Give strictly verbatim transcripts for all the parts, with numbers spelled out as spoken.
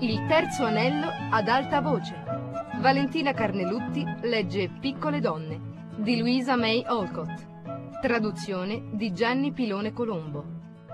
Il terzo anello ad alta voce. Valentina Carnelutti legge Piccole donne di Louisa May Alcott. Traduzione di Gianni Pilone Colombo.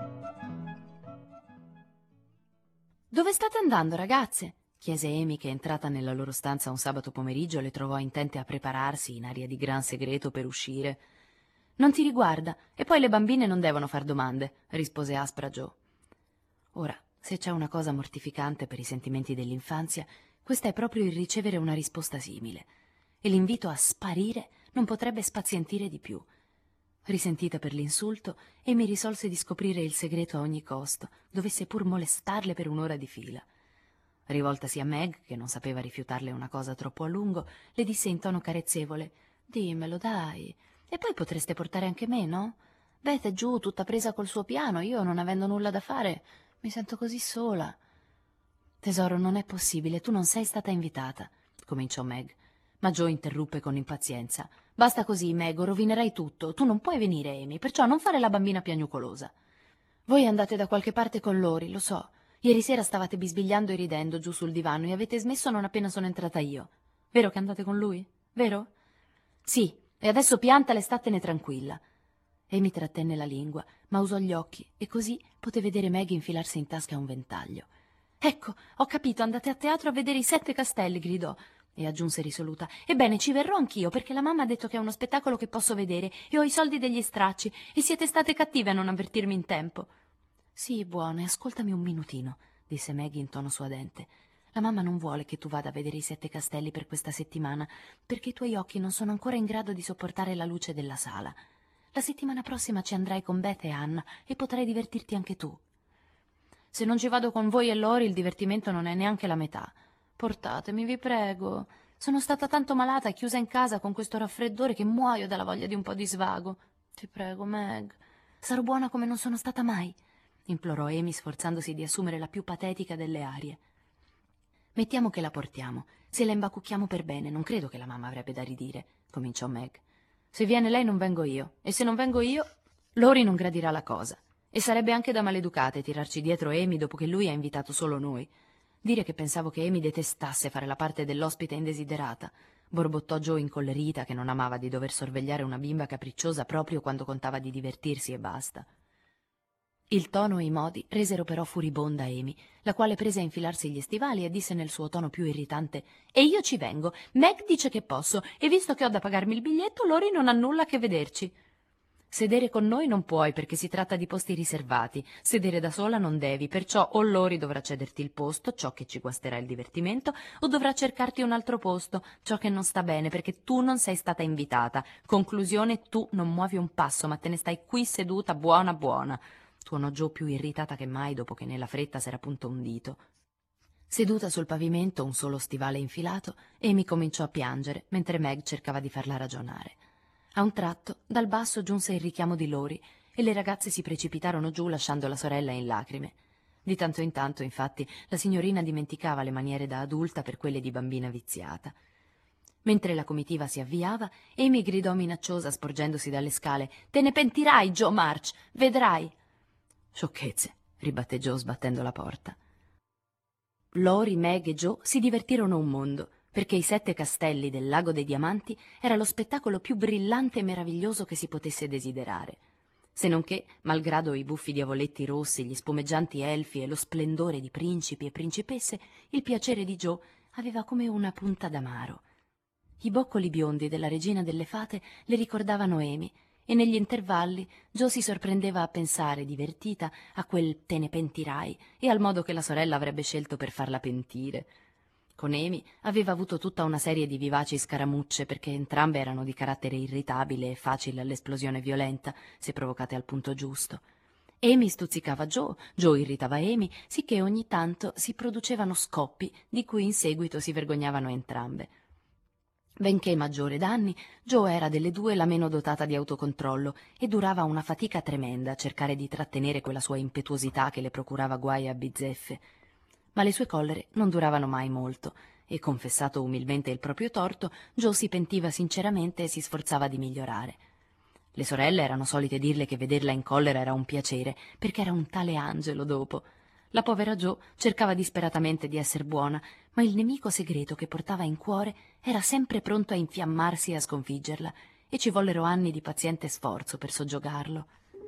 Dove state andando, ragazze? Chiese Amy, che entrata nella loro stanza un sabato pomeriggio le trovò intente a prepararsi in aria di gran segreto per uscire. Non ti riguarda, e poi le bambine non devono far domande, rispose aspra Jo. Ora, se c'è una cosa mortificante per i sentimenti dell'infanzia, questa è proprio il ricevere una risposta simile, e l'invito a sparire non potrebbe spazientire di più. Risentita per l'insulto, Amy risolse di scoprire il segreto a ogni costo, dovesse pur molestarle per un'ora di fila. Rivoltasi a Meg, che non sapeva rifiutarle una cosa troppo a lungo, le disse in tono carezzevole: «Dimmelo, dai, e poi potreste portare anche me, no? Beth è giù, tutta presa col suo piano, io non avendo nulla da fare, mi sento così sola». «Tesoro, non è possibile, tu non sei stata invitata», cominciò Meg, ma Jo interruppe con impazienza. «Basta così, Meg, rovinerai tutto. Tu non puoi venire, Amy, perciò non fare la bambina piagnucolosa. Voi andate da qualche parte con Lori, lo so. Ieri sera stavate bisbigliando e ridendo giù sul divano e avete smesso non appena sono entrata io. Vero che andate con lui? Vero?» «Sì, e adesso piantala e statene tranquilla». Amy trattenne la lingua, ma usò gli occhi e così poté vedere Meg infilarsi in tasca un ventaglio. «Ecco, ho capito, andate a teatro a vedere i Sette Castelli», gridò, e aggiunse risoluta: «Ebbene, ci verrò anch'io, perché la mamma ha detto che è uno spettacolo che posso vedere e ho i soldi degli stracci, e siete state cattive a non avvertirmi in tempo». «Sì, buone, ascoltami un minutino», disse Maggie in tono suadente. «La mamma non vuole che tu vada a vedere i Sette Castelli per questa settimana, perché i tuoi occhi non sono ancora in grado di sopportare la luce della sala. La settimana prossima ci andrai con Beth e Anna e potrai divertirti anche tu». «Se non ci vado con voi e Lori, il divertimento non è neanche la metà. Portatemi, vi prego. Sono stata tanto malata e chiusa in casa con questo raffreddore che muoio dalla voglia di un po' di svago. Ti prego, Meg. Sarò buona come non sono stata mai», implorò Amy, sforzandosi di assumere la più patetica delle arie. «Mettiamo che la portiamo. Se la imbacucchiamo per bene, non credo che la mamma avrebbe da ridire», cominciò Meg. «Se viene lei non vengo io, e se non vengo io, Lori non gradirà la cosa. E sarebbe anche da maleducate tirarci dietro Amy dopo che lui ha invitato solo noi. Dire che pensavo che Amy detestasse fare la parte dell'ospite indesiderata», borbottò Jo incollerita, che non amava di dover sorvegliare una bimba capricciosa proprio quando contava di divertirsi e basta. Il tono e i modi resero però furibonda Amy, la quale prese a infilarsi gli stivali e disse nel suo tono più irritante: «E io ci vengo. Meg dice che posso, e visto che ho da pagarmi il biglietto, Lori non ha nulla a che vederci». «Sedere con noi non puoi, perché si tratta di posti riservati. Sedere da sola non devi, perciò o Lori dovrà cederti il posto, ciò che ci guasterà il divertimento, o dovrà cercarti un altro posto, ciò che non sta bene, perché tu non sei stata invitata. Conclusione, tu non muovi un passo, ma te ne stai qui seduta buona buona», tuonò Jo più irritata che mai dopo che nella fretta s'era punto un dito. Seduta sul pavimento, un solo stivale infilato, Amy cominciò a piangere, mentre Meg cercava di farla ragionare. A un tratto, dal basso giunse il richiamo di Lori e le ragazze si precipitarono giù lasciando la sorella in lacrime. Di tanto in tanto, infatti, la signorina dimenticava le maniere da adulta per quelle di bambina viziata. Mentre la comitiva si avviava, Amy gridò minacciosa sporgendosi dalle scale: «Te ne pentirai, Jo March, vedrai!» «Sciocchezze», ribatté Jo sbattendo la porta. Lori, Meg e Jo si divertirono un mondo, perché i Sette Castelli del Lago dei Diamanti era lo spettacolo più brillante e meraviglioso che si potesse desiderare. Se non che, malgrado i buffi diavoletti rossi, gli spumeggianti elfi e lo splendore di principi e principesse, il piacere di Jo aveva come una punta d'amaro. I boccoli biondi della regina delle fate le ricordavano Amy, e negli intervalli Jo si sorprendeva a pensare, divertita, a quel «te ne pentirai» e al modo che la sorella avrebbe scelto per farla pentire. Con Amy aveva avuto tutta una serie di vivaci scaramucce, perché entrambe erano di carattere irritabile e facile all'esplosione violenta, se provocate al punto giusto. Amy stuzzicava Jo, Jo irritava Amy, sicché ogni tanto si producevano scoppi di cui in seguito si vergognavano entrambe. Benché maggiore d'anni, Jo era delle due la meno dotata di autocontrollo e durava una fatica tremenda a cercare di trattenere quella sua impetuosità che le procurava guai a bizzeffe. Ma le sue collere non duravano mai molto e, confessato umilmente il proprio torto, Jo si pentiva sinceramente e si sforzava di migliorare. Le sorelle erano solite dirle che vederla in collera era un piacere, perché era un tale angelo dopo. La povera Jo cercava disperatamente di esser buona, ma il nemico segreto che portava in cuore era sempre pronto a infiammarsi e a sconfiggerla, e ci vollero anni di paziente sforzo per soggiogarlo.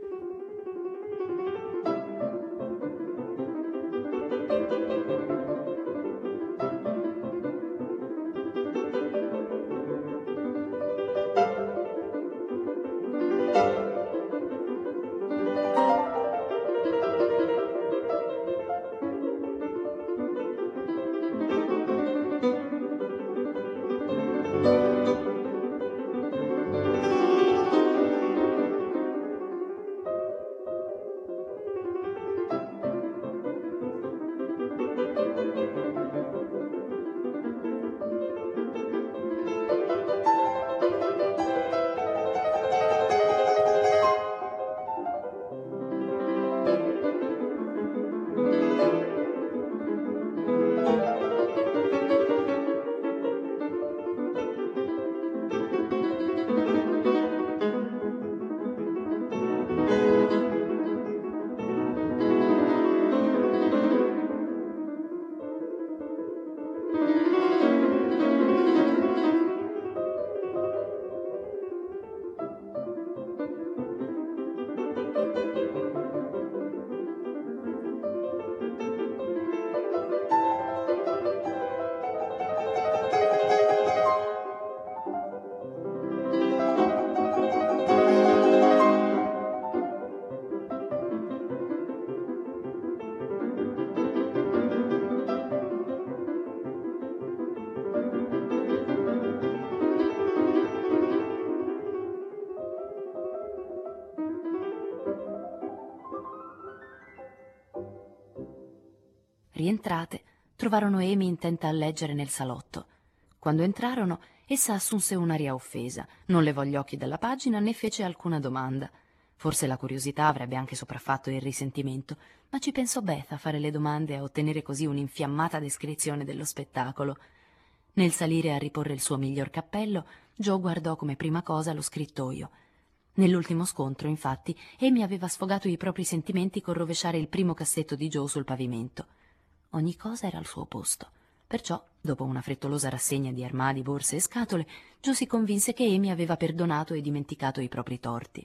Rientrate, trovarono Amy intenta a leggere nel salotto. Quando entrarono, essa assunse un'aria offesa, non levò gli occhi dalla pagina né fece alcuna domanda. Forse la curiosità avrebbe anche sopraffatto il risentimento, ma ci pensò Beth a fare le domande e a ottenere così un'infiammata descrizione dello spettacolo. Nel salire a riporre il suo miglior cappello, Jo guardò come prima cosa lo scrittoio. Nell'ultimo scontro, infatti, Amy aveva sfogato i propri sentimenti col rovesciare il primo cassetto di Jo sul pavimento. Ogni cosa era al suo posto. Perciò, dopo una frettolosa rassegna di armadi, borse e scatole, Jo si convinse che Amy aveva perdonato e dimenticato i propri torti.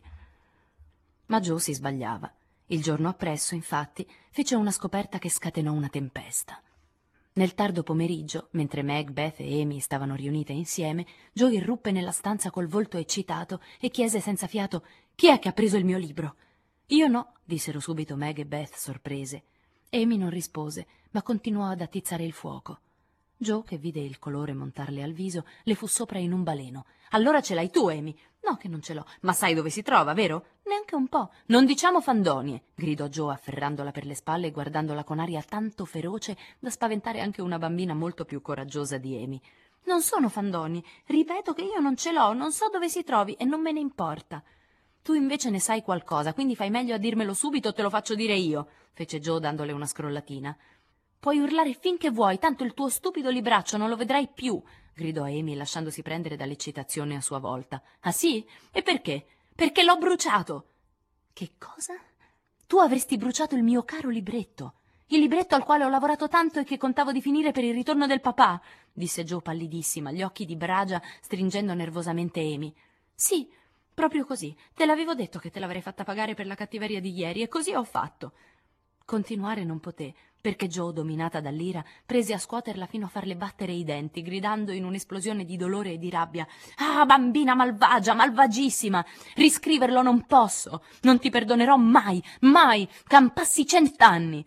Ma Jo si sbagliava. Il giorno appresso, infatti, fece una scoperta che scatenò una tempesta. Nel tardo pomeriggio, mentre Meg, Beth e Amy stavano riunite insieme, Jo irruppe nella stanza col volto eccitato e chiese senza fiato: «Chi è che ha preso il mio libro?» «Io no», dissero subito Meg e Beth sorprese. Amy non rispose, ma continuò ad attizzare il fuoco. Jo, che vide il colore montarle al viso, le fu sopra in un baleno. «Allora ce l'hai tu, Amy?» «No che non ce l'ho, ma sai dove si trova, vero?» «Neanche un po'. Non diciamo fandonie», gridò Jo afferrandola per le spalle e guardandola con aria tanto feroce da spaventare anche una bambina molto più coraggiosa di Amy. «Non sono fandonie. Ripeto che io non ce l'ho, non so dove si trovi e non me ne importa». «Tu invece ne sai qualcosa, quindi fai meglio a dirmelo subito o te lo faccio dire io», fece Jo dandole una scrollatina. «Puoi urlare finché vuoi, tanto il tuo stupido libraccio non lo vedrai più», gridò Amy, lasciandosi prendere dall'eccitazione a sua volta. «Ah sì? E perché?» «Perché l'ho bruciato!» «Che cosa?» «Tu avresti bruciato il mio caro libretto, il libretto al quale ho lavorato tanto e che contavo di finire per il ritorno del papà», disse Jo pallidissima, gli occhi di bragia stringendo nervosamente Amy. «Sì, proprio così. Te l'avevo detto che te l'avrei fatta pagare per la cattiveria di ieri e così ho fatto». Continuare non poté, perché Jo, dominata dall'ira, prese a scuoterla fino a farle battere i denti, gridando in un'esplosione di dolore e di rabbia: «Ah, bambina malvagia, malvagissima! Riscriverlo non posso! Non ti perdonerò mai, mai! Campassi cent'anni!»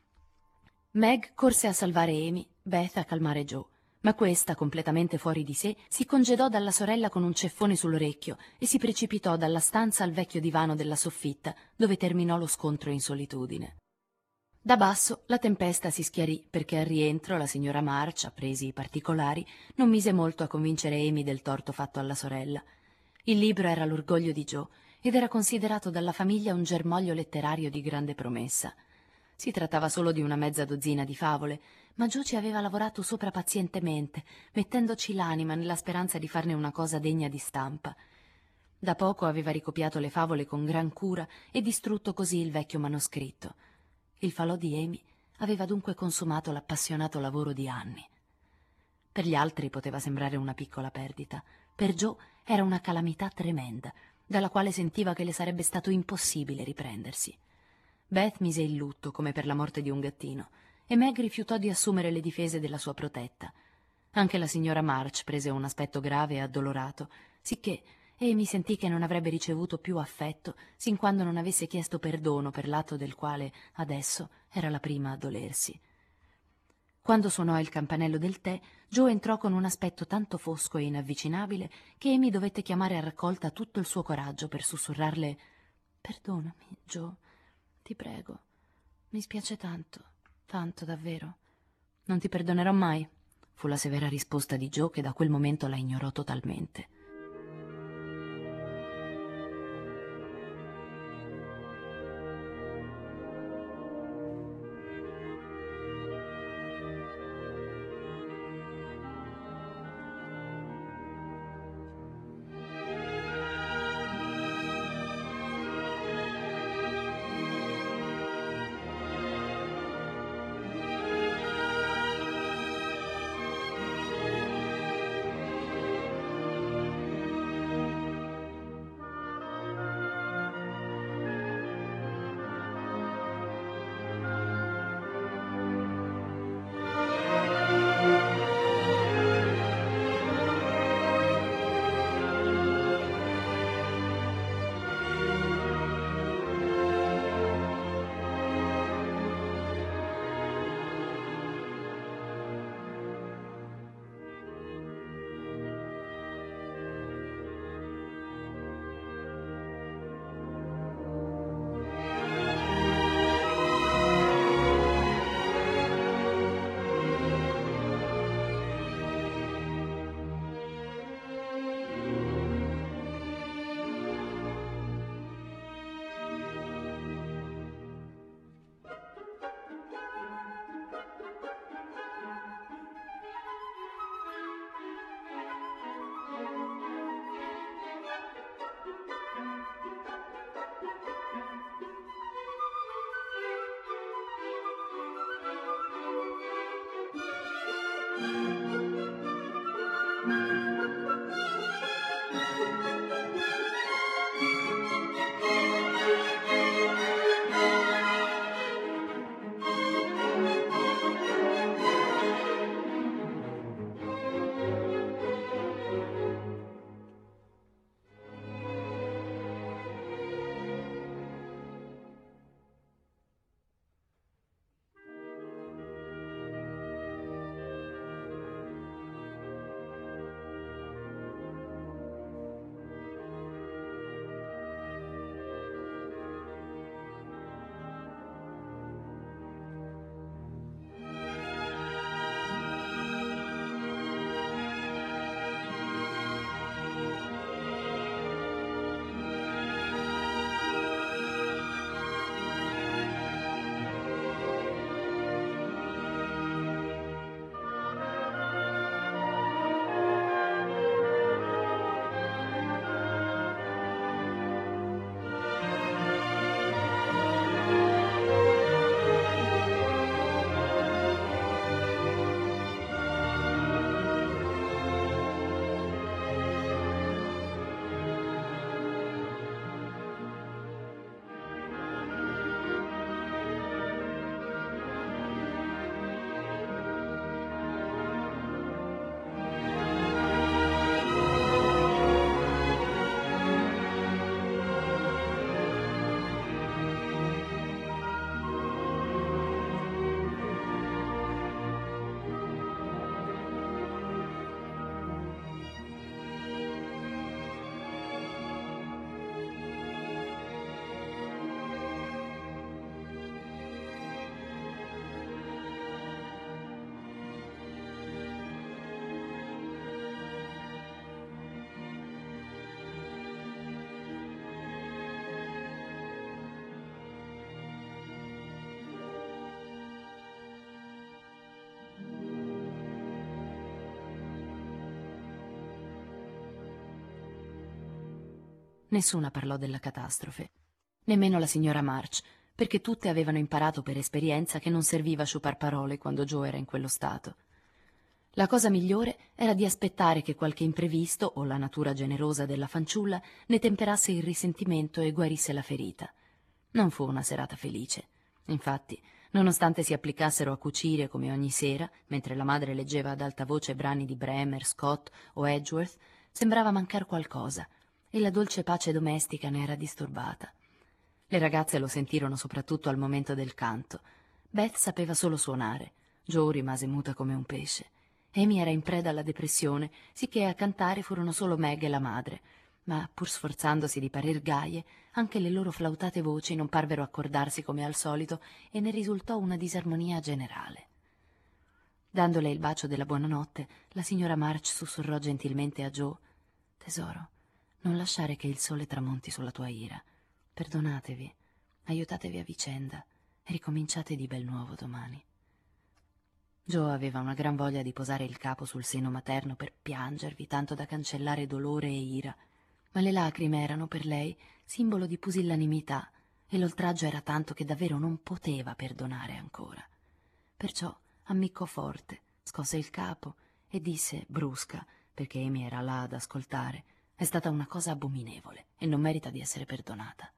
Meg corse a salvare Amy, Beth a calmare Jo, ma questa, completamente fuori di sé, si congedò dalla sorella con un ceffone sull'orecchio e si precipitò dalla stanza al vecchio divano della soffitta, dove terminò lo scontro in solitudine. Da basso la tempesta si schiarì perché al rientro la signora March, appresi i particolari, non mise molto a convincere Amy del torto fatto alla sorella. Il libro era l'orgoglio di Jo ed era considerato dalla famiglia un germoglio letterario di grande promessa. Si trattava solo di una mezza dozzina di favole, ma Jo ci aveva lavorato sopra pazientemente, mettendoci l'anima nella speranza di farne una cosa degna di stampa. Da poco aveva ricopiato le favole con gran cura e distrutto così il vecchio manoscritto. Il falò di Amy aveva dunque consumato l'appassionato lavoro di anni. Per gli altri poteva sembrare una piccola perdita. Per Joe era una calamità tremenda, dalla quale sentiva che le sarebbe stato impossibile riprendersi. Beth mise il lutto, come per la morte di un gattino, e Meg rifiutò di assumere le difese della sua protetta. Anche la signora March prese un aspetto grave e addolorato, sicché Amy sentì che non avrebbe ricevuto più affetto sin quando non avesse chiesto perdono per l'atto del quale adesso era la prima a dolersi. Quando suonò il campanello del tè, Joe entrò con un aspetto tanto fosco e inavvicinabile che Amy dovette chiamare a raccolta tutto il suo coraggio per sussurrarle: «Perdonami, Joe, ti prego. Mi spiace tanto, tanto davvero». «Non ti perdonerò mai», fu la severa risposta di Joe, che da quel momento la ignorò totalmente. Nessuna parlò della catastrofe, nemmeno la signora March, perché tutte avevano imparato per esperienza che non serviva sciupar parole quando Joe era in quello stato. La cosa migliore era di aspettare che qualche imprevisto o la natura generosa della fanciulla ne temperasse il risentimento e guarisse la ferita. Non fu una serata felice. Infatti, nonostante si applicassero a cucire come ogni sera, mentre la madre leggeva ad alta voce brani di Bremer, Scott o Edgeworth, sembrava mancar qualcosa, e la dolce pace domestica ne era disturbata. Le ragazze lo sentirono soprattutto al momento del canto. Beth sapeva solo suonare. Joe rimase muta come un pesce. Amy era in preda alla depressione, sicché a cantare furono solo Meg e la madre, ma pur sforzandosi di parer gaie, anche le loro flautate voci non parvero accordarsi come al solito e ne risultò una disarmonia generale. Dandole il bacio della buonanotte, la signora March sussurrò gentilmente a Joe: «Tesoro, non lasciare che il sole tramonti sulla tua ira. Perdonatevi, aiutatevi a vicenda e ricominciate di bel nuovo domani». Joe aveva una gran voglia di posare il capo sul seno materno per piangervi, tanto da cancellare dolore e ira, ma le lacrime erano per lei simbolo di pusillanimità e l'oltraggio era tanto che davvero non poteva perdonare ancora. Perciò ammiccò forte, scosse il capo e disse brusca, perché Amy era là ad ascoltare: «È stata una cosa abominevole e non merita di essere perdonata».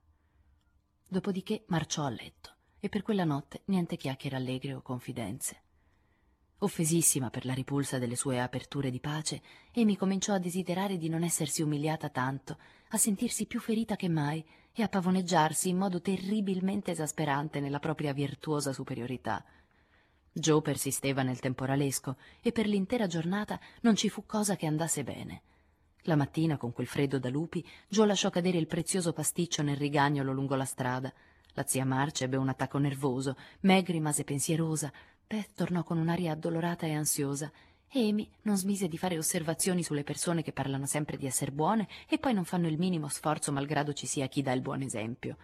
Dopodiché marciò a letto e per quella notte niente chiacchiere allegre o confidenze. Offesissima per la ripulsa delle sue aperture di pace, Amy cominciò a desiderare di non essersi umiliata tanto, a sentirsi più ferita che mai e a pavoneggiarsi in modo terribilmente esasperante nella propria virtuosa superiorità. Joe persisteva nel temporalesco e per l'intera giornata non ci fu cosa che andasse bene. La mattina, con quel freddo da lupi, Joe lasciò cadere il prezioso pasticcio nel rigagnolo lungo la strada. La zia March ebbe un attacco nervoso, Meg rimase pensierosa, Beth tornò con un'aria addolorata e ansiosa e Amy non smise di fare osservazioni sulle persone che parlano sempre di essere buone e poi non fanno il minimo sforzo malgrado ci sia chi dà il buon esempio.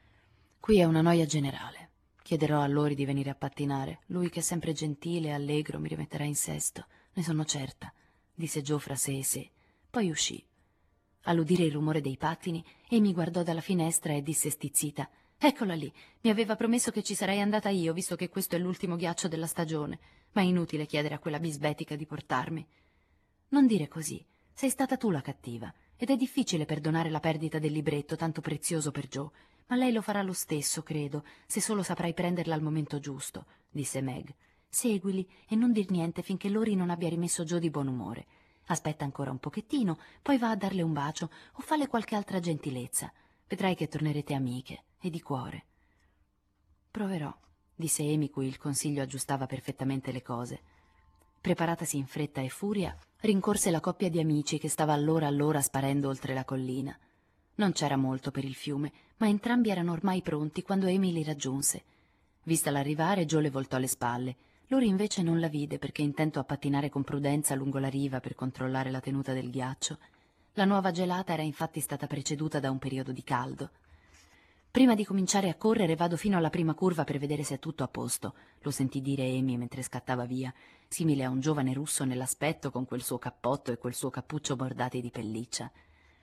«Qui è una noia generale. Chiederò a Lori di venire a pattinare. Lui, che è sempre gentile e allegro, mi rimetterà in sesto. Ne sono certa», disse Joe fra sé e sé. Poi uscì. All'udire il rumore dei pattini, Amy guardò dalla finestra e disse stizzita: «Eccola lì, mi aveva promesso che ci sarei andata io, visto che questo è l'ultimo ghiaccio della stagione, ma è inutile chiedere a quella bisbetica di portarmi». «Non dire così, sei stata tu la cattiva, ed è difficile perdonare la perdita del libretto tanto prezioso per Joe, ma lei lo farà lo stesso, credo, se solo saprai prenderla al momento giusto», disse Meg. «Seguili e non dir niente finché Lori non abbia rimesso Joe di buon umore. Aspetta ancora un pochettino, poi va a darle un bacio o falle qualche altra gentilezza. Vedrai che tornerete amiche, e di cuore». «Proverò», disse Amy, cui il consiglio aggiustava perfettamente le cose. Preparatasi in fretta e furia, rincorse la coppia di amici che stava allora allora sparendo oltre la collina. Non c'era molto per il fiume, ma entrambi erano ormai pronti quando Amy li raggiunse. Vistala arrivare, Joe le voltò le spalle. Lori invece non la vide perché intento a pattinare con prudenza lungo la riva per controllare la tenuta del ghiaccio. La nuova gelata era infatti stata preceduta da un periodo di caldo. «Prima di cominciare a correre vado fino alla prima curva per vedere se è tutto a posto», lo sentì dire Amy mentre scattava via, simile a un giovane russo nell'aspetto con quel suo cappotto e quel suo cappuccio bordati di pelliccia.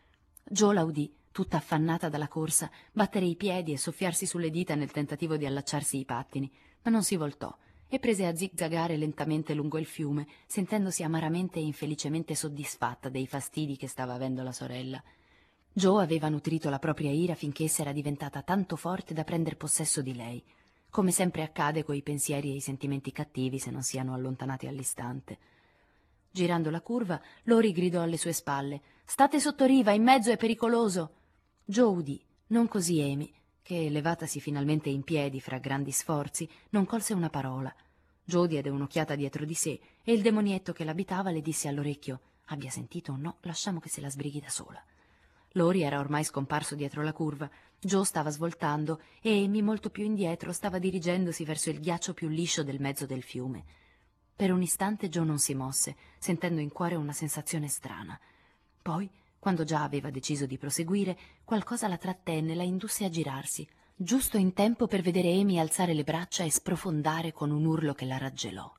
Joe la udì, tutta affannata dalla corsa, battere i piedi e soffiarsi sulle dita nel tentativo di allacciarsi i pattini, ma non si voltò e prese a zigzagare lentamente lungo il fiume, sentendosi amaramente e infelicemente soddisfatta dei fastidi che stava avendo la sorella. Joe aveva nutrito la propria ira finché essa era diventata tanto forte da prender possesso di lei, come sempre accade coi pensieri e i sentimenti cattivi se non siano allontanati all'istante. Girando la curva, Lori gridò alle sue spalle: «State sotto riva, in mezzo è pericoloso!» Joe udì, non così Amy, che, levatasi finalmente in piedi fra grandi sforzi, non colse una parola. Joe diede un'occhiata dietro di sé e il demonietto che l'abitava le disse all'orecchio: «Abbia sentito o no, lasciamo che se la sbrighi da sola». Lori era ormai scomparso dietro la curva. Joe stava svoltando e Amy, molto più indietro, stava dirigendosi verso il ghiaccio più liscio del mezzo del fiume. Per un istante Joe non si mosse, sentendo in cuore una sensazione strana. Poi, quando già aveva deciso di proseguire, qualcosa la trattenne, la indusse a girarsi, giusto in tempo per vedere Amy alzare le braccia e sprofondare con un urlo che la raggelò.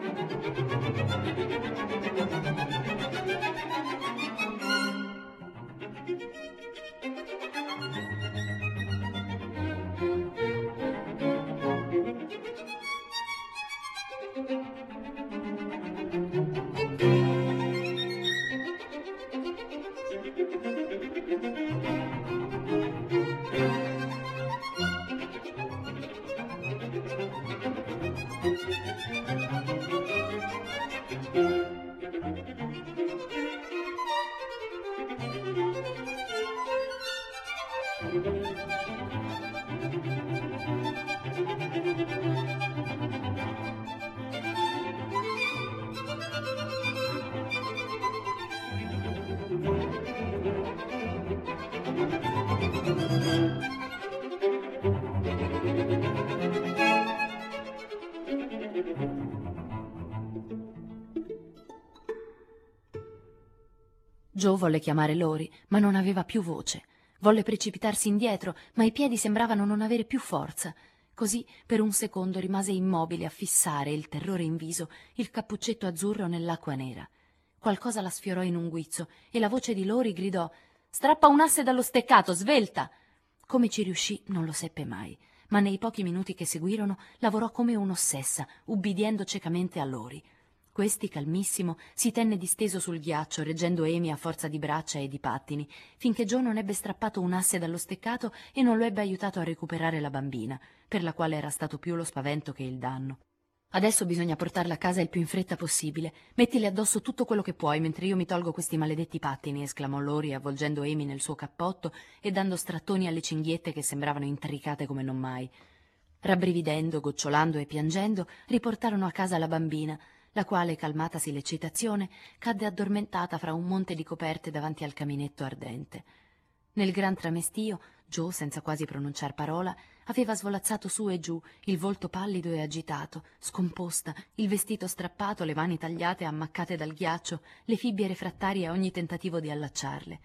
Joe volle chiamare Lori, ma non aveva più voce. Volle precipitarsi indietro, ma i piedi sembravano non avere più forza. Così, per un secondo, rimase immobile a fissare, il terrore in viso, il cappuccetto azzurro nell'acqua nera. Qualcosa la sfiorò in un guizzo e la voce di Lori gridò: «Strappa un asse dallo steccato, svelta!» Come ci riuscì non lo seppe mai, ma nei pochi minuti che seguirono lavorò come un'ossessa, ubbidiendo ciecamente a Lori. Questi, calmissimo, si tenne disteso sul ghiaccio, reggendo Amy a forza di braccia e di pattini, finché Joe non ebbe strappato un asse dallo steccato e non lo ebbe aiutato a recuperare la bambina, per la quale era stato più lo spavento che il danno. «Adesso bisogna portarla a casa il più in fretta possibile. Mettile addosso tutto quello che puoi mentre io mi tolgo questi maledetti pattini», esclamò Lori, avvolgendo Amy nel suo cappotto e dando strattoni alle cinghiette che sembravano intricate come non mai. Rabbrividendo, gocciolando e piangendo, riportarono a casa la bambina, la quale, calmatasi l'eccitazione, cadde addormentata fra un monte di coperte davanti al caminetto ardente. Nel gran tramestio, Joe, senza quasi pronunciar parola, aveva svolazzato su e giù, il volto pallido e agitato, scomposta, il vestito strappato, le mani tagliate e ammaccate dal ghiaccio, le fibbie refrattarie a ogni tentativo di allacciarle.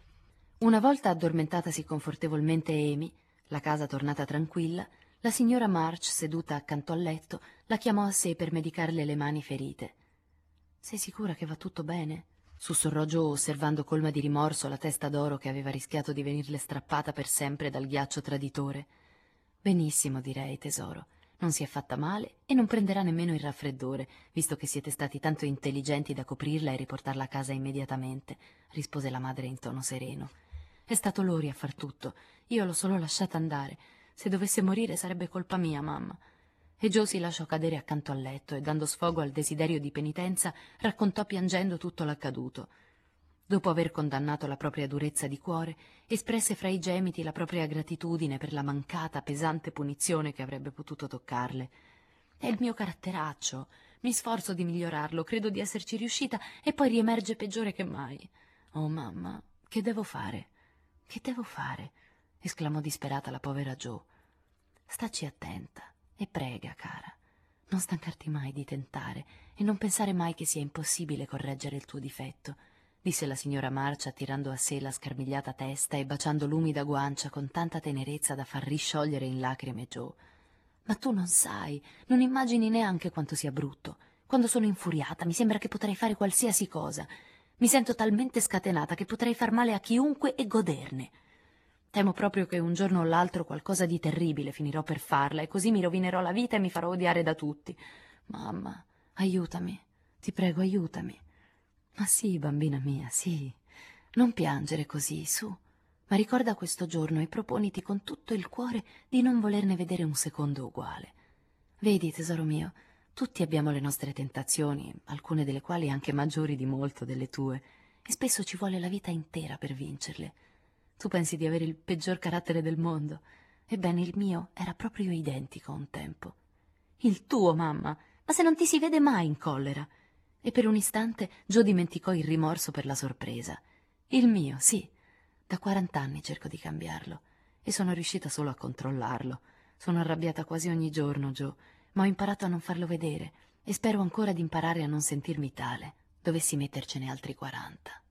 Una volta addormentatasi confortevolmente Amy, la casa tornata tranquilla, la signora March, seduta accanto al letto, la chiamò a sé per medicarle le mani ferite. «Sei sicura che va tutto bene?» sussurrò Joe, osservando colma di rimorso la testa d'oro che aveva rischiato di venirle strappata per sempre dal ghiaccio traditore. «Benissimo, direi, tesoro. Non si è fatta male e non prenderà nemmeno il raffreddore, visto che siete stati tanto intelligenti da coprirla e riportarla a casa immediatamente», rispose la madre in tono sereno. «È stato Lori a far tutto. Io l'ho solo lasciata andare. Se dovesse morire sarebbe colpa mia, mamma». E Joe si lasciò cadere accanto al letto e, dando sfogo al desiderio di penitenza, raccontò piangendo tutto l'accaduto. Dopo aver condannato la propria durezza di cuore, espresse fra i gemiti la propria gratitudine per la mancata, pesante punizione che avrebbe potuto toccarle. «È il mio caratteraccio. Mi sforzo di migliorarlo, credo di esserci riuscita, e poi riemerge peggiore che mai. Oh, mamma, che devo fare? Che devo fare?» esclamò disperata la povera Joe. «Staci attenta e prega, cara. Non stancarti mai di tentare e non pensare mai che sia impossibile correggere il tuo difetto», disse la signora March, attirando a sé la scarmigliata testa e baciando l'umida guancia con tanta tenerezza da far risciogliere in lacrime Joe. «Ma tu non sai, non immagini neanche quanto sia brutto. Quando sono infuriata mi sembra che potrei fare qualsiasi cosa. Mi sento talmente scatenata che potrei far male a chiunque e goderne. Temo proprio che un giorno o l'altro qualcosa di terribile finirò per farla e così mi rovinerò la vita e mi farò odiare da tutti. Mamma, aiutami, ti prego, aiutami». «Ma sì, bambina mia, sì. Non piangere così, su. Ma ricorda questo giorno e proponiti con tutto il cuore di non volerne vedere un secondo uguale. Vedi, tesoro mio, tutti abbiamo le nostre tentazioni, alcune delle quali anche maggiori di molto delle tue, e spesso ci vuole la vita intera per vincerle. Tu pensi di avere il peggior carattere del mondo. Ebbene, il mio era proprio identico un tempo». «Il tuo, mamma? Ma se non ti si vede mai in collera?» E per un istante Joe dimenticò il rimorso per la sorpresa. «Il mio, sì. Da quarant'anni cerco di cambiarlo e sono riuscita solo a controllarlo. Sono arrabbiata quasi ogni giorno, Joe, ma ho imparato a non farlo vedere e spero ancora di imparare a non sentirmi tale, dovessi mettercene altri quaranta».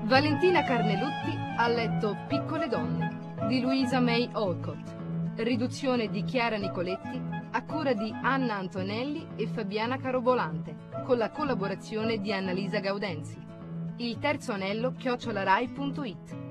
Valentina Carnelutti ha letto Piccole donne di Louisa May Alcott. Riduzione di Chiara Nicoletti a cura di Anna Antonelli e Fabiana Carobolante, con la collaborazione di Annalisa Gaudenzi. Il terzo anello chiocciolarai punto it.